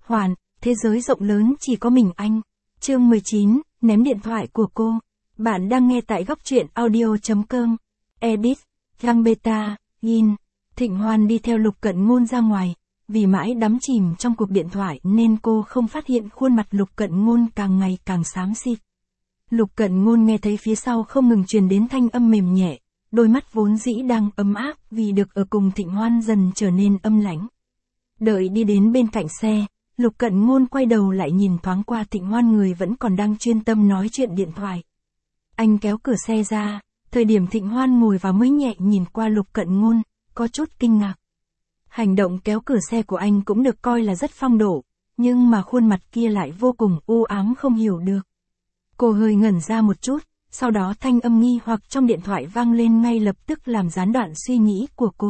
Hoàn, thế giới rộng lớn chỉ có mình anh. Chương 19, ném điện thoại của cô. Bạn đang nghe tại góc truyện audio.com. Edit, Gambetta, In. Thịnh Hoan đi theo Lục Cận Ngôn ra ngoài. Vì mãi đắm chìm trong cuộc điện thoại nên cô không phát hiện khuôn mặt Lục Cận Ngôn càng ngày càng xám xịt. Lục Cận Ngôn nghe thấy phía sau không ngừng truyền đến thanh âm mềm nhẹ, đôi mắt vốn dĩ đang ấm áp vì được ở cùng Thịnh Hoan dần trở nên âm lãnh. Đợi đi đến bên cạnh xe, Lục Cận Ngôn quay đầu lại nhìn thoáng qua Thịnh Hoan, người vẫn còn đang chuyên tâm nói chuyện điện thoại. Anh kéo cửa xe ra, thời điểm Thịnh Hoan ngồi vào mới nhẹ nhìn qua Lục Cận Ngôn, có chút kinh ngạc. Hành động kéo cửa xe của anh cũng được coi là rất phong độ, nhưng mà khuôn mặt kia lại vô cùng u ám không hiểu được. Cô hơi ngẩn ra một chút, sau đó thanh âm nghi hoặc trong điện thoại vang lên ngay lập tức làm gián đoạn suy nghĩ của cô.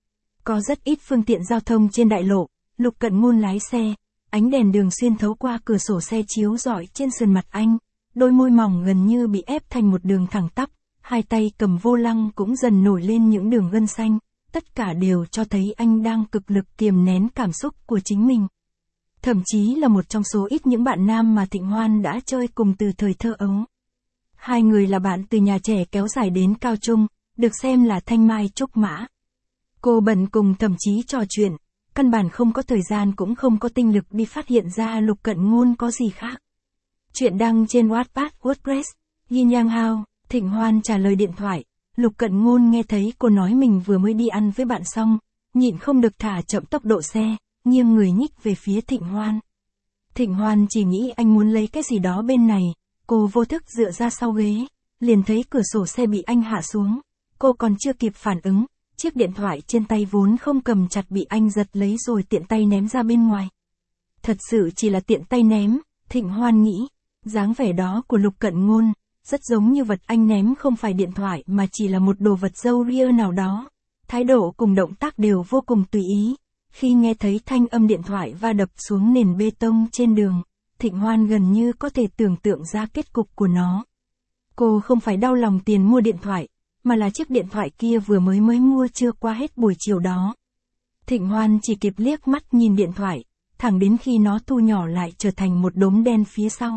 Có rất ít phương tiện giao thông trên đại lộ, Lục Cận Ngôn lái xe, ánh đèn đường xuyên thấu qua cửa sổ xe chiếu rọi trên sườn mặt anh, đôi môi mỏng gần như bị ép thành một đường thẳng tắp, hai tay cầm vô lăng cũng dần nổi lên những đường gân xanh, tất cả đều cho thấy anh đang cực lực kiềm nén cảm xúc của chính mình. Thậm chí là một trong số ít những bạn nam mà Thịnh Hoan đã chơi cùng từ thời thơ ấu. Hai người là bạn từ nhà trẻ kéo dài đến cao trung, được xem là thanh mai trúc mã. Cô bận cùng thậm chí trò chuyện, căn bản không có thời gian cũng không có tinh lực đi phát hiện ra Lục Cận Ngôn có gì khác. Chuyện đăng trên Wattpad, WordPress, Yin Yang Hao, Thịnh Hoan trả lời điện thoại, Lục Cận Ngôn nghe thấy cô nói mình vừa mới đi ăn với bạn xong, nhịn không được thả chậm tốc độ xe, nghiêng người nhích về phía Thịnh Hoan. Thịnh Hoan chỉ nghĩ anh muốn lấy cái gì đó bên này, cô vô thức dựa ra sau ghế, liền thấy cửa sổ xe bị anh hạ xuống, cô còn chưa kịp phản ứng, chiếc điện thoại trên tay vốn không cầm chặt bị anh giật lấy rồi tiện tay ném ra bên ngoài. Thật sự chỉ là tiện tay ném, Thịnh Hoan nghĩ, dáng vẻ đó của Lục Cận Ngôn, rất giống như vật anh ném không phải điện thoại mà chỉ là một đồ vật râu ria nào đó. Thái độ cùng động tác đều vô cùng tùy ý. Khi nghe thấy thanh âm điện thoại va đập xuống nền bê tông trên đường, Thịnh Hoan gần như có thể tưởng tượng ra kết cục của nó. Cô không phải đau lòng tiền mua điện thoại, mà là chiếc điện thoại kia vừa mới mua chưa qua hết buổi chiều đó. Thịnh Hoan chỉ kịp liếc mắt nhìn điện thoại, thẳng đến khi nó thu nhỏ lại trở thành một đốm đen phía sau.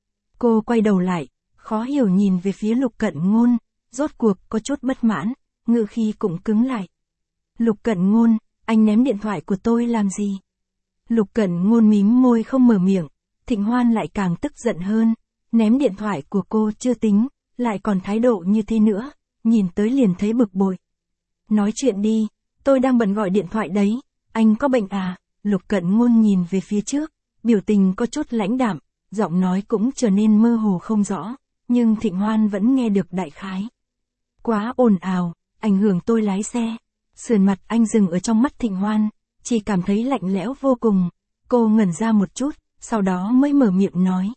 Cô quay đầu lại, khó hiểu nhìn về phía Lục Cận Ngôn, rốt cuộc có chút bất mãn, ngữ khí cũng cứng lại. Lục Cận Ngôn, anh ném điện thoại của tôi làm gì? Lục Cận Ngôn mím môi không mở miệng, Thịnh Hoan lại càng tức giận hơn, ném điện thoại của cô chưa tính, lại còn thái độ như thế nữa, nhìn tới liền thấy bực bội. Nói chuyện đi, tôi đang bận gọi điện thoại đấy, anh có bệnh à? Lục Cận Ngôn nhìn về phía trước, biểu tình có chút lãnh đạm, giọng nói cũng trở nên mơ hồ không rõ, nhưng Thịnh Hoan vẫn nghe được đại khái. Quá ồn ào, ảnh hưởng tôi lái xe. Sườn mặt anh dừng ở trong mắt Thịnh Hoan, chỉ cảm thấy lạnh lẽo vô cùng. Cô ngẩn ra một chút, sau đó mới mở miệng nói.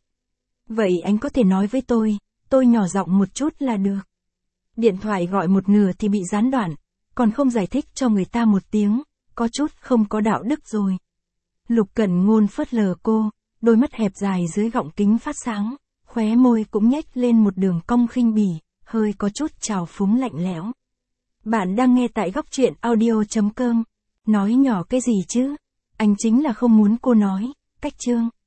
Vậy anh có thể nói với tôi nhỏ giọng một chút là được. Điện thoại gọi một nửa thì bị gián đoạn, còn không giải thích cho người ta một tiếng, có chút không có đạo đức rồi. Lục Cận Ngôn phớt lờ cô, đôi mắt hẹp dài dưới gọng kính phát sáng, khóe môi cũng nhếch lên một đường cong khinh bỉ, hơi có chút trào phúng lạnh lẽo. Bạn đang nghe tại góc truyện audio.com. Nói nhỏ cái gì chứ? Anh chính là không muốn cô nói. Cách chương.